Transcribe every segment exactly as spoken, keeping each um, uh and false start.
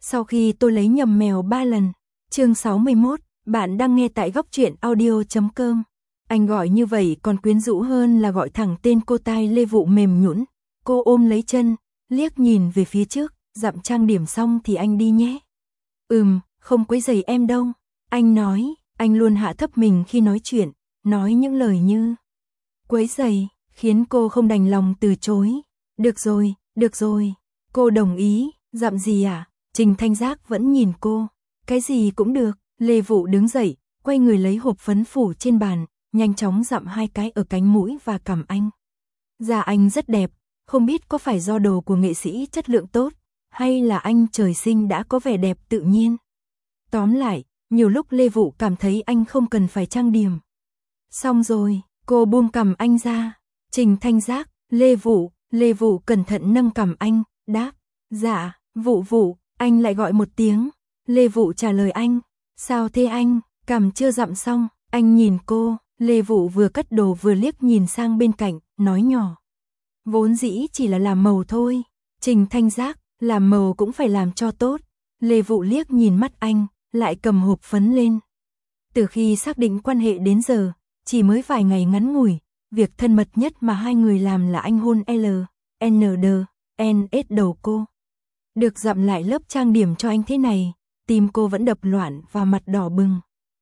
Sau khi tôi lấy nhầm mèo ba lần. Chương sáu mươi mốt, bạn đang nghe tại góc truyện audio chấm com. Anh gọi như vậy còn quyến rũ hơn là gọi thẳng tên cô. Tai Lê Vụ mềm nhũn, cô ôm lấy chân, liếc nhìn về phía trước, dặm trang điểm xong thì anh đi nhé. Ừm, không quấy rầy em đâu. Anh nói, anh luôn hạ thấp mình khi nói chuyện, nói những lời như quấy rầy, khiến cô không đành lòng từ chối. Được rồi, được rồi. Cô đồng ý, dặm gì à? Trình Thanh Giác vẫn nhìn cô. Cái gì cũng được. Lê Vụ đứng dậy, quay người lấy hộp phấn phủ trên bàn, nhanh chóng dặm hai cái ở cánh mũi và cằm anh. Da anh rất đẹp, không biết có phải do đồ của nghệ sĩ chất lượng tốt, hay là anh trời sinh đã có vẻ đẹp tự nhiên. Tóm lại, nhiều lúc Lê Vụ cảm thấy anh không cần phải trang điểm. Xong rồi, cô buông cằm anh ra. Trình Thanh Giác, Lê Vụ, Lê Vụ cẩn thận nâng cằm anh, đáp, dạ, Vụ Vụ, anh lại gọi một tiếng. Lê Vụ trả lời anh, sao thế anh, cằm chưa dặm xong. Anh nhìn cô, Lê Vụ vừa cất đồ vừa liếc nhìn sang bên cạnh, nói nhỏ. Vốn dĩ chỉ là làm màu thôi. Trình Thanh Giác, làm màu cũng phải làm cho tốt. Lê Vụ liếc nhìn mắt anh, lại cầm hộp phấn lên. Từ khi xác định quan hệ đến giờ, chỉ mới vài ngày ngắn ngủi, việc thân mật nhất mà hai người làm là anh hôn L, N D, N S đầu cô. Được dặm lại lớp trang điểm cho anh thế này, tim cô vẫn đập loạn và mặt đỏ bừng.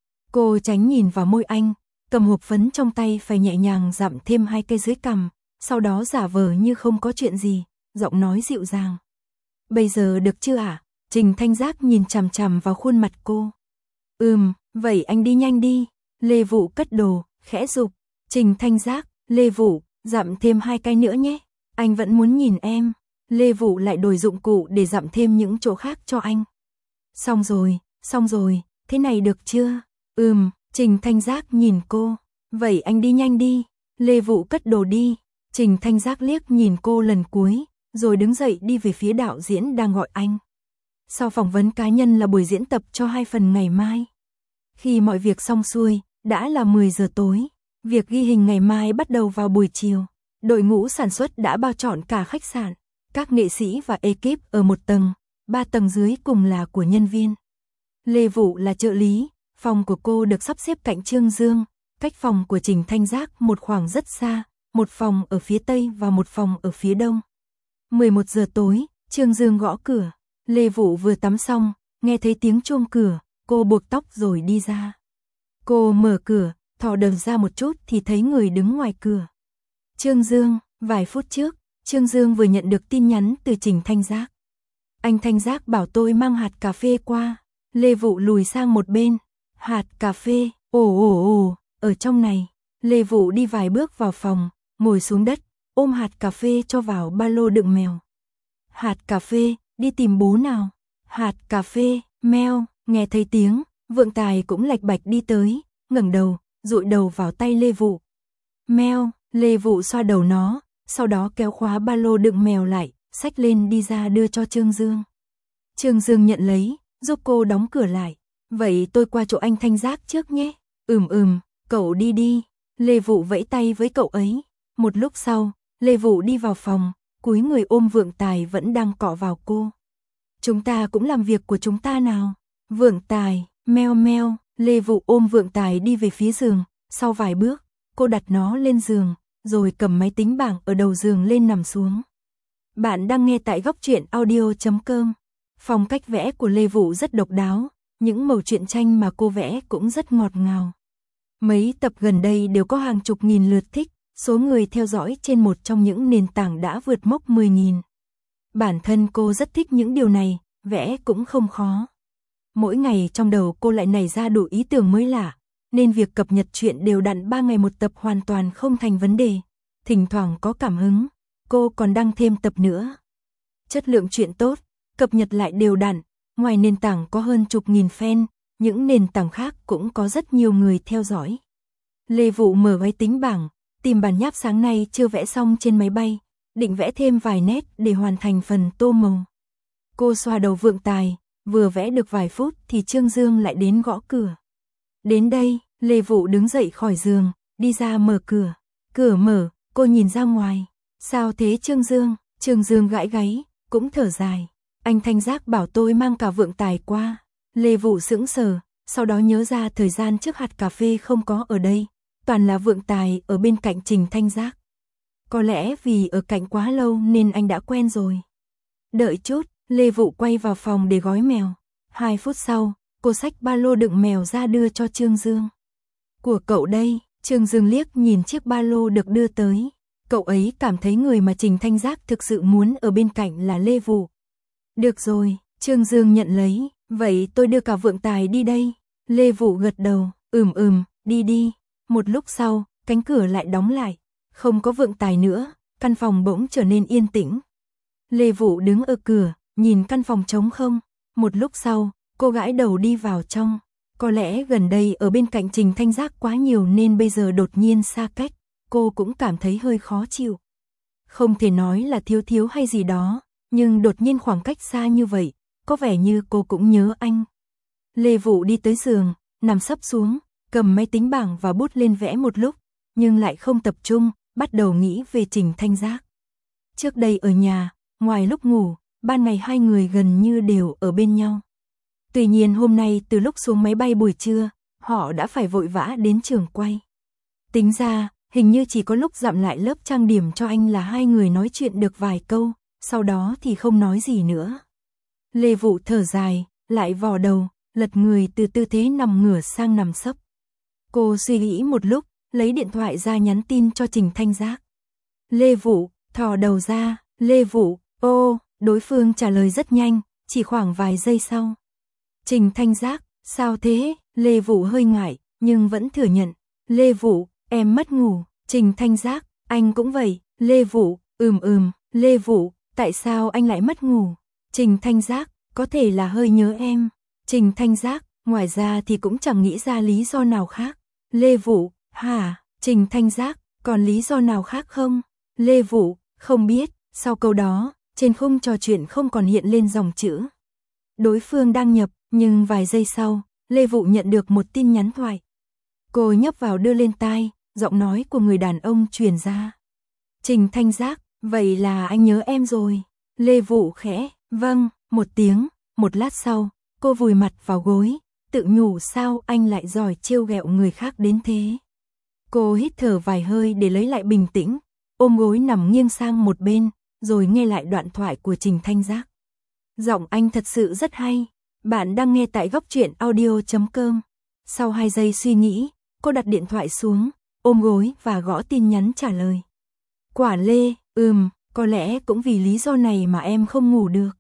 Cô tránh nhìn vào môi anh, cầm hộp phấn trong tay phải nhẹ nhàng dặm thêm hai cây dưới cằm, sau đó giả vờ như không có chuyện gì, giọng nói dịu dàng. Bây giờ được chưa ạ? À? Trình Thanh Giác nhìn chằm chằm vào khuôn mặt cô. Ừm, vậy anh đi nhanh đi. Lê Vụ cất đồ, khẽ giục. Trình Thanh Giác, Lê Vụ, dặm thêm hai cái nữa nhé. Anh vẫn muốn nhìn em. Lê Vụ lại đổi dụng cụ để dặm thêm những chỗ khác cho anh. Xong rồi, xong rồi, thế này được chưa? Ừm, Trình Thanh Giác nhìn cô. Vậy anh đi nhanh đi. Lê Vụ cất đồ đi. Trình Thanh Giác liếc nhìn cô lần cuối, rồi đứng dậy đi về phía đạo diễn đang gọi anh. Sau phỏng vấn cá nhân là buổi diễn tập cho hai phần ngày mai. Khi mọi việc xong xuôi, đã là mười giờ tối. Việc ghi hình ngày mai bắt đầu vào buổi chiều. Đội ngũ sản xuất đã bao trọn cả khách sạn. Các nghệ sĩ và ekip ở một tầng, ba tầng dưới cùng là của nhân viên. Lê Vụ là trợ lý, phòng của cô được sắp xếp cạnh Trương Dương, cách phòng của Trình Thanh Giác một khoảng rất xa, một phòng ở phía tây và một phòng ở phía đông. mười một giờ tối, Trương Dương gõ cửa. Lê Vụ vừa tắm xong, nghe thấy tiếng chuông cửa, cô buộc tóc rồi đi ra. Cô mở cửa, thò đầu ra một chút thì thấy người đứng ngoài cửa. Trương Dương, vài phút trước, Trương Dương vừa nhận được tin nhắn từ Trình Thanh Giác. Anh Thanh Giác bảo tôi mang hạt cà phê qua. Lê Vụ lùi sang một bên. Hạt cà phê, ồ ồ ồ, ở trong này. Lê Vụ đi vài bước vào phòng, ngồi xuống đất, ôm hạt cà phê cho vào ba lô đựng mèo. Hạt cà phê, đi tìm bố nào. Hạt cà phê, meo, nghe thấy tiếng, Vượng Tài cũng lạch bạch đi tới, ngẩng đầu, dụi đầu vào tay Lê Vụ. Meo, Lê Vụ xoa đầu nó, sau đó kéo khóa ba lô đựng mèo lại, xách lên đi ra đưa cho Trương Dương. Trương Dương nhận lấy, giúp cô đóng cửa lại. Vậy tôi qua chỗ anh Thanh Giác trước nhé. Ừm ừm, cậu đi đi. Lê Vụ vẫy tay với cậu ấy. Một lúc sau, Lê Vụ đi vào phòng, cúi người ôm Vượng Tài vẫn đang cọ vào cô. Chúng ta cũng làm việc của chúng ta nào. Vượng Tài, meo meo, Lê Vụ ôm Vượng Tài đi về phía giường. Sau vài bước, cô đặt nó lên giường, rồi cầm máy tính bảng ở đầu giường lên nằm xuống. Bạn đang nghe tại góc truyện audio chấm com. Phong cách vẽ của Lê Vụ rất độc đáo, những mẩu truyện tranh mà cô vẽ cũng rất ngọt ngào. Mấy tập gần đây đều có hàng chục nghìn lượt thích, số người theo dõi trên một trong những nền tảng đã vượt mốc mười nghìn. Bản thân cô rất thích những điều này, vẽ cũng không khó. Mỗi ngày trong đầu cô lại nảy ra đủ ý tưởng mới lạ, nên việc cập nhật truyện đều đặn ba ngày một tập hoàn toàn không thành vấn đề. Thỉnh thoảng có cảm hứng, cô còn đăng thêm tập nữa. Chất lượng truyện tốt, cập nhật lại đều đặn, ngoài nền tảng có hơn chục nghìn fan, những nền tảng khác cũng có rất nhiều người theo dõi. Lê Vụ mở máy tính bảng, tìm bản nháp sáng nay chưa vẽ xong trên máy bay, định vẽ thêm vài nét để hoàn thành phần tô màu. Cô xoa đầu Vượng Tài, vừa vẽ được vài phút thì Trương Dương lại đến gõ cửa. Đến đây, Lê Vụ đứng dậy khỏi giường, đi ra mở cửa. Cửa mở, cô nhìn ra ngoài. Sao thế Trương Dương? Trương Dương gãi gáy, cũng thở dài. Anh Thanh Giác bảo tôi mang cả vượng tài qua. Lê Vũ sững sờ, sau đó nhớ ra thời gian trước hạt cà phê không có ở đây, toàn là vượng tài ở bên cạnh Trình Thanh Giác. Có lẽ vì ở cạnh quá lâu nên anh đã quen rồi. Đợi chút, Lê Vũ quay vào phòng để gói mèo. Hai phút sau, cô xách ba lô đựng mèo ra đưa cho Trương Dương. Của cậu đây, Trương Dương liếc nhìn chiếc ba lô được đưa tới. Cậu ấy cảm thấy người mà Trình Thanh Giác thực sự muốn ở bên cạnh là Lê Vũ. Được rồi, Trương Dương nhận lấy, vậy tôi đưa cả vượng tài đi đây. Lê Vũ gật đầu, ừm ừm, đi đi. Một lúc sau, cánh cửa lại đóng lại. Không có vượng tài nữa, căn phòng bỗng trở nên yên tĩnh. Lê Vũ đứng ở cửa, nhìn căn phòng trống không. Một lúc sau, cô gãi đầu đi vào trong. Có lẽ gần đây ở bên cạnh Trình Thanh Giác quá nhiều nên bây giờ đột nhiên xa cách, cô cũng cảm thấy hơi khó chịu. Không thể nói là thiếu thiếu hay gì đó, nhưng đột nhiên khoảng cách xa như vậy, có vẻ như cô cũng nhớ anh. Lê Vũ đi tới giường, nằm sấp xuống, cầm máy tính bảng và bút lên vẽ một lúc, nhưng lại không tập trung, bắt đầu nghĩ về Trình Thanh Giác. Trước đây ở nhà, ngoài lúc ngủ, ban ngày hai người gần như đều ở bên nhau. Tuy nhiên hôm nay từ lúc xuống máy bay buổi trưa, họ đã phải vội vã đến trường quay. Tính ra, hình như chỉ có lúc dặm lại lớp trang điểm cho anh là hai người nói chuyện được vài câu, sau đó thì không nói gì nữa. Lê Vũ thở dài, lại vò đầu, lật người từ tư thế nằm ngửa sang nằm sấp. Cô suy nghĩ một lúc, lấy điện thoại ra nhắn tin cho Trình Thanh Giác. Lê Vũ, thò đầu ra, Lê Vũ, ô, đối phương trả lời rất nhanh, chỉ khoảng vài giây sau. Trình Thanh Giác, sao thế? Lê Vũ hơi ngại, nhưng vẫn thừa nhận. Lê Vũ, em mất ngủ. Trình Thanh Giác, anh cũng vậy. Lê Vũ, ừm ừm. Lê Vũ, tại sao anh lại mất ngủ? Trình Thanh Giác, có thể là hơi nhớ em. Trình Thanh Giác, ngoài ra thì cũng chẳng nghĩ ra lý do nào khác. Lê Vũ, hả? Trình Thanh Giác, còn lý do nào khác không? Lê Vũ, không biết. Sau câu đó, trên khung trò chuyện không còn hiện lên dòng chữ. Đối phương đăng nhập, nhưng vài giây sau, Lê Vũ nhận được một tin nhắn thoại. Cô nhấp vào đưa lên tai, giọng nói của người đàn ông truyền ra. Trình Thanh Giác, vậy là anh nhớ em rồi. Lê Vũ khẽ, vâng, một tiếng, một lát sau, cô vùi mặt vào gối, tự nhủ sao anh lại giỏi trêu ghẹo người khác đến thế. Cô hít thở vài hơi để lấy lại bình tĩnh, ôm gối nằm nghiêng sang một bên, rồi nghe lại đoạn thoại của Trình Thanh Giác. Giọng anh thật sự rất hay. Bạn đang nghe tại góc truyện audio chấm com. Sau hai giây suy nghĩ, cô đặt điện thoại xuống, ôm gối và gõ tin nhắn trả lời. Quả Lê, ừm, có lẽ cũng vì lý do này mà em không ngủ được.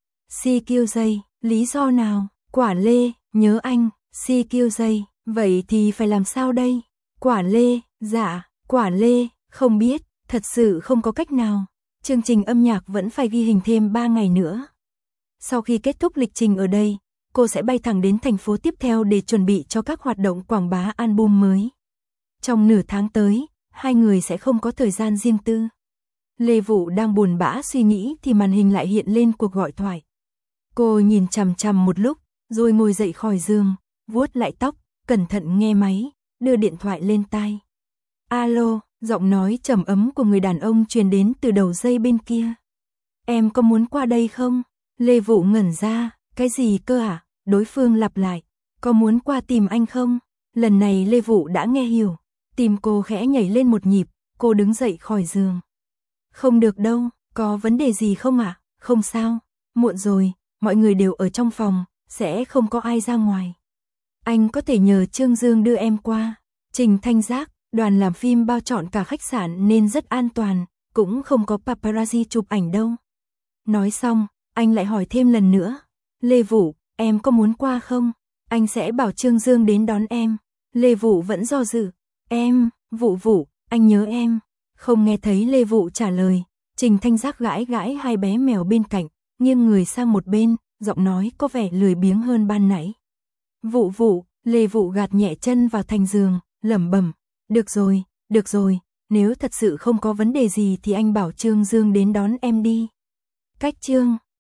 Si Kiêu Dây, lý do nào? Quả Lê, nhớ anh. Si Kiêu Dây, vậy thì phải làm sao đây? Quả Lê, dạ, Quả Lê, không biết, thật sự không có cách nào. Chương trình âm nhạc vẫn phải ghi hình thêm ba ngày nữa. Sau khi kết thúc lịch trình ở đây, cô sẽ bay thẳng đến thành phố tiếp theo để chuẩn bị cho các hoạt động quảng bá album mới. Trong nửa tháng tới, hai người sẽ không có thời gian riêng tư. Lê Vũ đang buồn bã suy nghĩ thì màn hình lại hiện lên cuộc gọi thoại. Cô nhìn chằm chằm một lúc, rồi ngồi dậy khỏi giường, vuốt lại tóc, cẩn thận nghe máy, đưa điện thoại lên tai. Alo, giọng nói trầm ấm của người đàn ông truyền đến từ đầu dây bên kia. Em có muốn qua đây không? Lê Vũ ngẩn ra, cái gì cơ à? Đối phương lặp lại, có muốn qua tìm anh không? Lần này Lê Vũ đã nghe hiểu, tim cô khẽ nhảy lên một nhịp, cô đứng dậy khỏi giường. Không được đâu, có vấn đề gì không ạ? À? Không sao, muộn rồi, mọi người đều ở trong phòng, sẽ không có ai ra ngoài. Anh có thể nhờ Trương Dương đưa em qua. Trình Thanh Giác, đoàn làm phim bao trọn cả khách sạn nên rất an toàn, cũng không có paparazzi chụp ảnh đâu. Nói xong, anh lại hỏi thêm lần nữa. Lê Vũ, em có muốn qua không? Anh sẽ bảo Trương Dương đến đón em. Lê Vũ vẫn do dự. Em, Vũ Vũ, anh nhớ em. Không nghe thấy Lê Vũ trả lời. Trình Thanh Giác gãi gãi hai bé mèo bên cạnh, nghiêng người sang một bên, giọng nói có vẻ lười biếng hơn ban nãy. Vũ Vũ, Lê Vũ gạt nhẹ chân vào thành giường, lẩm bẩm. Được rồi, được rồi, nếu thật sự không có vấn đề gì thì anh bảo Trương Dương đến đón em đi. Cách Trương